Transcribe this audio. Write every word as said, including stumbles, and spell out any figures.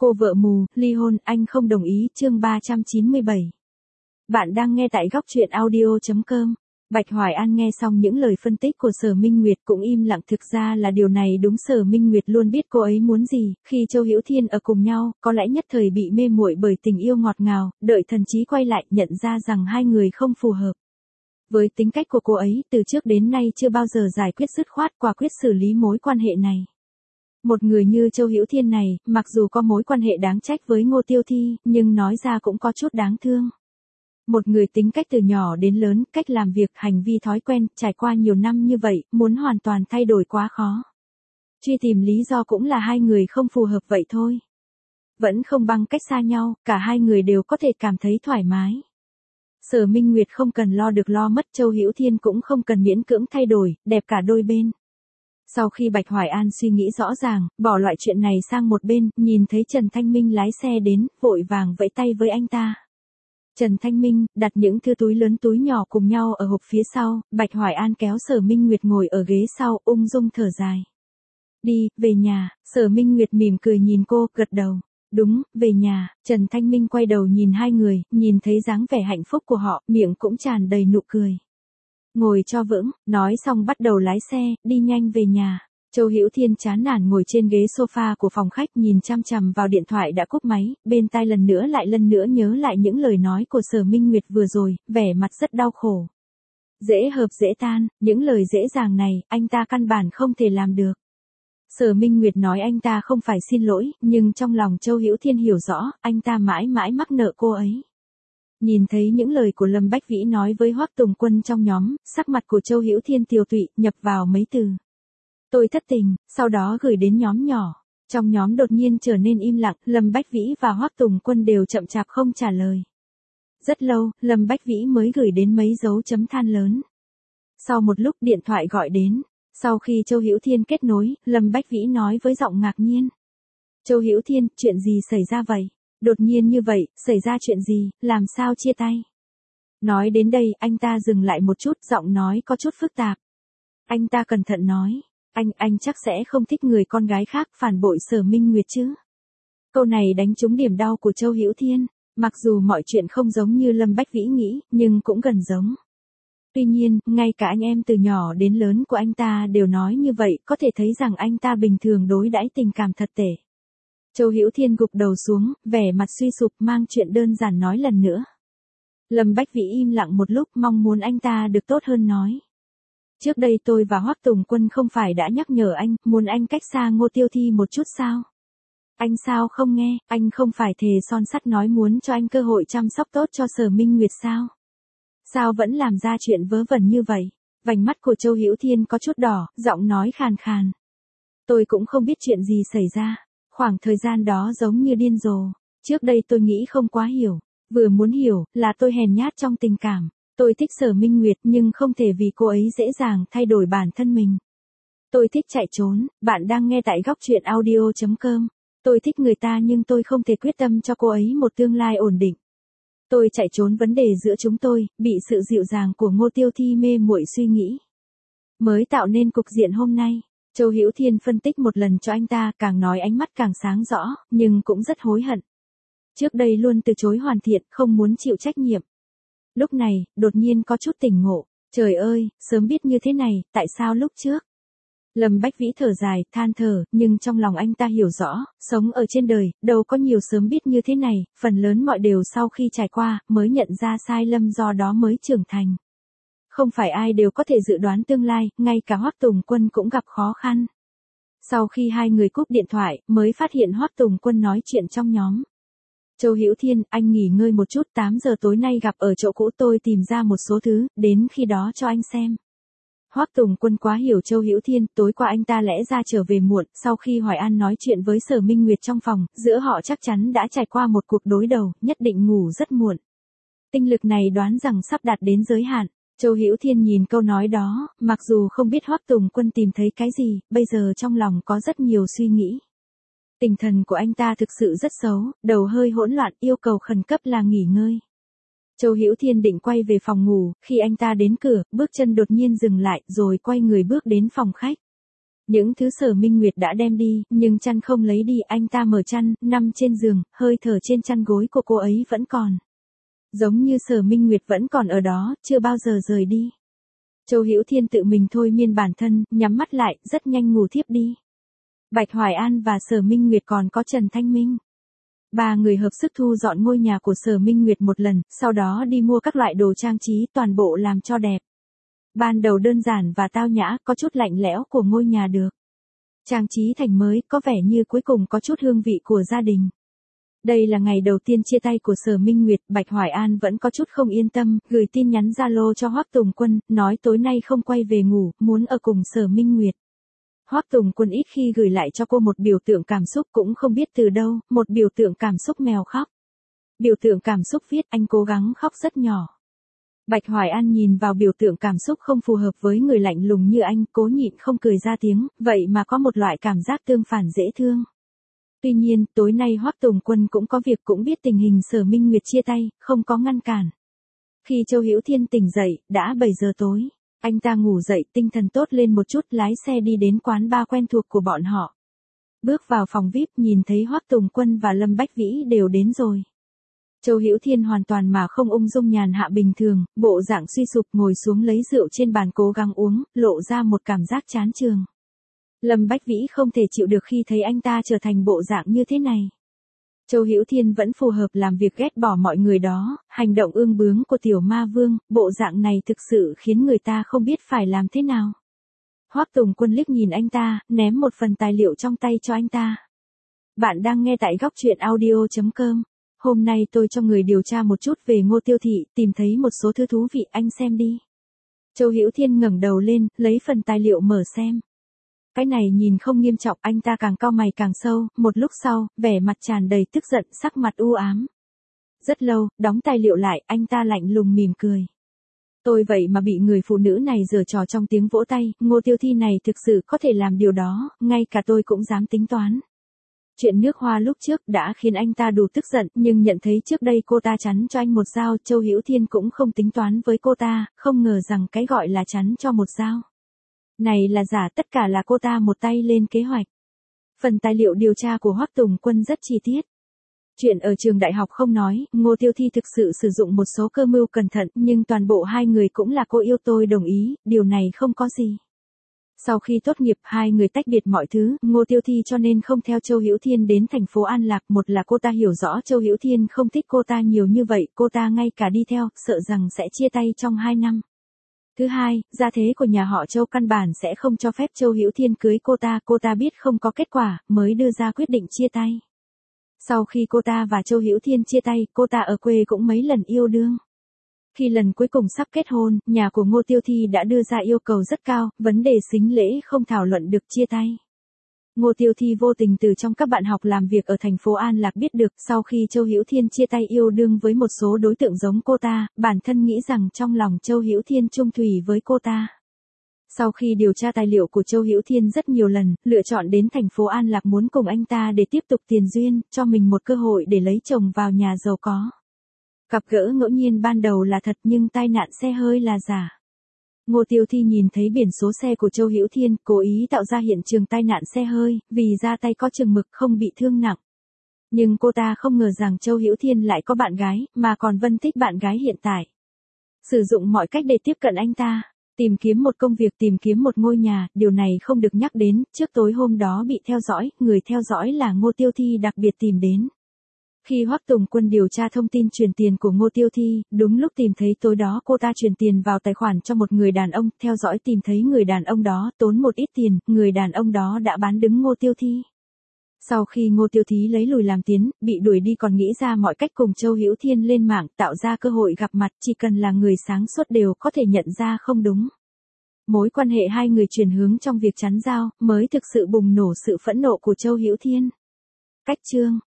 Cô vợ mù, ly hôn, anh không đồng ý, chương ba trăm chín mươi bảy. Bạn đang nghe tại góc truyện audio chấm com. Bạch Hoài An nghe xong những lời phân tích của Sở Minh Nguyệt cũng im lặng, thực ra là điều này đúng, Sở Minh Nguyệt luôn biết cô ấy muốn gì, khi Châu Hữu Thiên ở cùng nhau, có lẽ nhất thời bị mê muội bởi tình yêu ngọt ngào, đợi thần trí quay lại nhận ra rằng hai người không phù hợp. Với tính cách của cô ấy, từ trước đến nay chưa bao giờ giải quyết dứt khoát, quả quyết xử lý mối quan hệ này. Một người như Châu Hữu Thiên này, mặc dù có mối quan hệ đáng trách với Ngô Tiêu Thi, nhưng nói ra cũng có chút đáng thương. Một người tính cách từ nhỏ đến lớn, cách làm việc, hành vi thói quen, trải qua nhiều năm như vậy, muốn hoàn toàn thay đổi quá khó. Truy tìm lý do cũng là hai người không phù hợp vậy thôi. Vẫn không bằng cách xa nhau, cả hai người đều có thể cảm thấy thoải mái. Sở Minh Nguyệt không cần lo được lo mất, Châu Hữu Thiên cũng không cần miễn cưỡng thay đổi, đẹp cả đôi bên. Sau khi Bạch Hoài An suy nghĩ rõ ràng, bỏ loại chuyện này sang một bên, nhìn thấy Trần Thanh Minh lái xe đến, vội vàng vẫy tay với anh ta. Trần Thanh Minh đặt những thư túi lớn túi nhỏ cùng nhau ở hộp phía sau, Bạch Hoài An kéo Sở Minh Nguyệt ngồi ở ghế sau, ung dung thở dài. Đi, về nhà, Sở Minh Nguyệt mỉm cười nhìn cô, gật đầu. Đúng, về nhà. Trần Thanh Minh quay đầu nhìn hai người, nhìn thấy dáng vẻ hạnh phúc của họ, miệng cũng tràn đầy nụ cười. Ngồi cho vững, nói xong bắt đầu lái xe, đi nhanh về nhà. Châu Hữu Thiên chán nản ngồi trên ghế sofa của phòng khách, nhìn chăm chằm vào điện thoại đã cúp máy, bên tai lần nữa lại lần nữa nhớ lại những lời nói của Sở Minh Nguyệt vừa rồi, vẻ mặt rất đau khổ. Dễ hợp dễ tan, những lời dễ dàng này, anh ta căn bản không thể làm được. Sở Minh Nguyệt nói anh ta không phải xin lỗi, nhưng trong lòng Châu Hữu Thiên hiểu rõ, anh ta mãi mãi mắc nợ cô ấy. Nhìn thấy những lời của Lâm Bách Vĩ nói với Hoắc Tùng Quân trong nhóm, sắc mặt của Châu Hữu Thiên tiều tụy, nhập vào mấy từ. Tôi thất tình, sau đó gửi đến nhóm nhỏ. Trong nhóm đột nhiên trở nên im lặng, Lâm Bách Vĩ và Hoắc Tùng Quân đều chậm chạp không trả lời. Rất lâu, Lâm Bách Vĩ mới gửi đến mấy dấu chấm than lớn. Sau một lúc điện thoại gọi đến. Sau khi Châu Hữu Thiên kết nối, Lâm Bách Vĩ nói với giọng ngạc nhiên. Châu Hữu Thiên, chuyện gì xảy ra vậy? Đột nhiên như vậy, xảy ra chuyện gì, làm sao chia tay? Nói đến đây, anh ta dừng lại một chút, giọng nói có chút phức tạp. Anh ta cẩn thận nói, anh, anh chắc sẽ không thích người con gái khác phản bội Sở Minh Nguyệt chứ? Câu này đánh trúng điểm đau của Châu Hữu Thiên, mặc dù mọi chuyện không giống như Lâm Bách Vĩ nghĩ, nhưng cũng gần giống. Tuy nhiên, ngay cả anh em từ nhỏ đến lớn của anh ta đều nói như vậy, có thể thấy rằng anh ta bình thường đối đãi tình cảm thật tệ. Châu Hữu Thiên gục đầu xuống, vẻ mặt suy sụp, mang chuyện đơn giản nói lần nữa. Lâm Bách Vĩ im lặng một lúc, mong muốn anh ta được tốt hơn nói. Trước đây tôi và Hoắc Tùng Quân không phải đã nhắc nhở anh, muốn anh cách xa Ngô Tiêu Thi một chút sao? Anh sao không nghe, anh không phải thề son sắt nói muốn cho anh cơ hội chăm sóc tốt cho Sở Minh Nguyệt sao? Sao vẫn làm ra chuyện vớ vẩn như vậy? Vành mắt của Châu Hữu Thiên có chút đỏ, giọng nói khàn khàn. Tôi cũng không biết chuyện gì xảy ra. Khoảng thời gian đó giống như điên rồ. Trước đây tôi nghĩ không quá hiểu. Vừa muốn hiểu, là tôi hèn nhát trong tình cảm. Tôi thích Sở Minh Nguyệt nhưng không thể vì cô ấy dễ dàng thay đổi bản thân mình. Tôi thích chạy trốn, bạn đang nghe tại góc truyện audio chấm com. Tôi thích người ta nhưng tôi không thể quyết tâm cho cô ấy một tương lai ổn định. Tôi chạy trốn vấn đề giữa chúng tôi, bị sự dịu dàng của Ngô Tiêu Thi mê muội suy nghĩ. Mới tạo nên cục diện hôm nay. Châu Hữu Thiên phân tích một lần cho anh ta, càng nói ánh mắt càng sáng rõ, nhưng cũng rất hối hận. Trước đây luôn từ chối hoàn thiện, không muốn chịu trách nhiệm. Lúc này, đột nhiên có chút tỉnh ngộ. Trời ơi, sớm biết như thế này, tại sao lúc trước? Lâm Bách Vĩ thở dài, than thở, nhưng trong lòng anh ta hiểu rõ, sống ở trên đời, đâu có nhiều sớm biết như thế này, phần lớn mọi đều sau khi trải qua, mới nhận ra sai lầm, do đó mới trưởng thành. Không phải ai đều có thể dự đoán tương lai, ngay cả Hoắc Tùng Quân cũng gặp khó khăn. Sau khi hai người cúp điện thoại, mới phát hiện Hoắc Tùng Quân nói chuyện trong nhóm. Châu Hữu Thiên, anh nghỉ ngơi một chút, tám giờ tối nay gặp ở chỗ cũ, tôi tìm ra một số thứ, đến khi đó cho anh xem. Hoắc Tùng Quân quá hiểu Châu Hữu Thiên, tối qua anh ta lẽ ra trở về muộn, sau khi Hoài An nói chuyện với Sở Minh Nguyệt trong phòng, giữa họ chắc chắn đã trải qua một cuộc đối đầu, nhất định ngủ rất muộn. Tinh lực này đoán rằng sắp đạt đến giới hạn. Châu Hữu Thiên nhìn câu nói đó, mặc dù không biết Hoắc Tùng Quân tìm thấy cái gì, bây giờ trong lòng có rất nhiều suy nghĩ. Tinh thần của anh ta thực sự rất xấu, đầu hơi hỗn loạn, yêu cầu khẩn cấp là nghỉ ngơi. Châu Hữu Thiên định quay về phòng ngủ, khi anh ta đến cửa, bước chân đột nhiên dừng lại, rồi quay người bước đến phòng khách. Những thứ Sở Minh Nguyệt đã đem đi, nhưng chăn không lấy đi, anh ta mở chăn, nằm trên giường, hơi thở trên chăn gối của cô ấy vẫn còn. Giống như Sở Minh Nguyệt vẫn còn ở đó, chưa bao giờ rời đi. Châu Hữu Thiên tự mình thôi miên bản thân, nhắm mắt lại, rất nhanh ngủ thiếp đi. Bạch Hoài An và Sở Minh Nguyệt còn có Trần Thanh Minh. Ba người hợp sức thu dọn ngôi nhà của Sở Minh Nguyệt một lần, sau đó đi mua các loại đồ trang trí toàn bộ làm cho đẹp. Ban đầu đơn giản và tao nhã, có chút lạnh lẽo của ngôi nhà được trang trí thành mới, có vẻ như cuối cùng có chút hương vị của gia đình. Đây là ngày đầu tiên chia tay của Sở Minh Nguyệt, Bạch Hoài An vẫn có chút không yên tâm, gửi tin nhắn Zalo cho Hoắc Tùng Quân, nói tối nay không quay về ngủ, muốn ở cùng Sở Minh Nguyệt. Hoắc Tùng Quân ít khi gửi lại cho cô một biểu tượng cảm xúc cũng không biết từ đâu, một biểu tượng cảm xúc mèo khóc. Biểu tượng cảm xúc viết anh cố gắng khóc rất nhỏ. Bạch Hoài An nhìn vào biểu tượng cảm xúc không phù hợp với người lạnh lùng như anh, cố nhịn không cười ra tiếng, vậy mà có một loại cảm giác tương phản dễ thương. Tuy nhiên, tối nay Hoắc Tùng Quân cũng có việc, cũng biết tình hình Sở Minh Nguyệt chia tay, không có ngăn cản. Khi Châu Hữu Thiên tỉnh dậy, đã bảy giờ tối. Anh ta ngủ dậy, tinh thần tốt lên một chút, lái xe đi đến quán bar quen thuộc của bọn họ. Bước vào phòng vi ai pi, nhìn thấy Hoắc Tùng Quân và Lâm Bách Vĩ đều đến rồi. Châu Hữu Thiên hoàn toàn mà không ung dung nhàn hạ bình thường, bộ dạng suy sụp ngồi xuống lấy rượu trên bàn cố gắng uống, lộ ra một cảm giác chán chường. Lâm Bách Vĩ không thể chịu được khi thấy anh ta trở thành bộ dạng như thế này. Châu Hữu Thiên vẫn phù hợp làm việc ghét bỏ mọi người đó, hành động ương bướng của tiểu ma vương, bộ dạng này thực sự khiến người ta không biết phải làm thế nào. Hoắc Tùng Quân liếc nhìn anh ta, ném một phần tài liệu trong tay cho anh ta. Bạn đang nghe tại góc truyện audio chấm com. Hôm nay tôi cho người điều tra một chút về Ngô Tiêu Thị, tìm thấy một số thứ thú vị, anh xem đi. Châu Hữu Thiên ngẩng đầu lên, lấy phần tài liệu mở xem. Cái này nhìn không nghiêm trọng, anh ta càng cau mày càng sâu, một lúc sau, vẻ mặt tràn đầy tức giận, sắc mặt u ám. Rất lâu, đóng tài liệu lại, anh ta lạnh lùng mỉm cười. Tôi vậy mà bị người phụ nữ này giở trò trong tiếng vỗ tay, Ngô Tiêu Thi này thực sự có thể làm điều đó, ngay cả tôi cũng dám tính toán. Chuyện nước hoa lúc trước đã khiến anh ta đủ tức giận, nhưng nhận thấy trước đây cô ta chắn cho anh một dao, Châu Hữu Thiên cũng không tính toán với cô ta, không ngờ rằng cái gọi là chắn cho một dao này là giả, tất cả là cô ta một tay lên kế hoạch. Phần tài liệu điều tra của Hoắc Tùng Quân rất chi tiết. Chuyện ở trường đại học không nói, Ngô Tiêu Thi thực sự sử dụng một số cơ mưu cẩn thận, nhưng toàn bộ hai người cũng là cô yêu tôi đồng ý, điều này không có gì. Sau khi tốt nghiệp, hai người tách biệt mọi thứ, Ngô Tiêu Thi cho nên không theo Châu Hữu Thiên đến thành phố An Lạc, một là cô ta hiểu rõ Châu Hữu Thiên không thích cô ta nhiều như vậy, cô ta ngay cả đi theo, sợ rằng sẽ chia tay trong hai năm. Thứ hai, gia thế của nhà họ Châu căn bản sẽ không cho phép Châu Hữu Thiên cưới cô ta, cô ta biết không có kết quả, mới đưa ra quyết định chia tay. Sau khi cô ta và Châu Hữu Thiên chia tay, cô ta ở quê cũng mấy lần yêu đương. Khi lần cuối cùng sắp kết hôn, nhà của Ngô Tiêu Thi đã đưa ra yêu cầu rất cao, vấn đề sính lễ không thảo luận được chia tay. Ngô Tiêu Thi vô tình từ trong các bạn học làm việc ở thành phố An Lạc biết được, sau khi Châu Hữu Thiên chia tay yêu đương với một số đối tượng giống cô ta, bản thân nghĩ rằng trong lòng Châu Hữu Thiên chung thủy với cô ta. Sau khi điều tra tài liệu của Châu Hữu Thiên rất nhiều lần, lựa chọn đến thành phố An Lạc muốn cùng anh ta để tiếp tục tiền duyên, cho mình một cơ hội để lấy chồng vào nhà giàu có. Gặp gỡ ngẫu nhiên ban đầu là thật nhưng tai nạn xe hơi là giả. Ngô Tiêu Thi nhìn thấy biển số xe của Châu Hữu Thiên, cố ý tạo ra hiện trường tai nạn xe hơi, vì ra tay có chừng mực không bị thương nặng. Nhưng cô ta không ngờ rằng Châu Hữu Thiên lại có bạn gái, mà còn Vân thích bạn gái hiện tại. Sử dụng mọi cách để tiếp cận anh ta, tìm kiếm một công việc, tìm kiếm một ngôi nhà, điều này không được nhắc đến, trước tối hôm đó bị theo dõi, người theo dõi là Ngô Tiêu Thi đặc biệt tìm đến. Khi Hoắc Tùng Quân điều tra thông tin chuyển tiền của Ngô Tiêu Thi, đúng lúc tìm thấy tối đó cô ta chuyển tiền vào tài khoản cho một người đàn ông, theo dõi tìm thấy người đàn ông đó tốn một ít tiền, người đàn ông đó đã bán đứng Ngô Tiêu Thi. Sau khi Ngô Tiêu Thi lấy lùi làm tiến, bị đuổi đi còn nghĩ ra mọi cách cùng Châu Hữu Thiên lên mạng tạo ra cơ hội gặp mặt, chỉ cần là người sáng suốt đều có thể nhận ra không đúng. Mối quan hệ hai người chuyển hướng trong việc chắn giao, mới thực sự bùng nổ sự phẫn nộ của Châu Hữu Thiên. Cách chương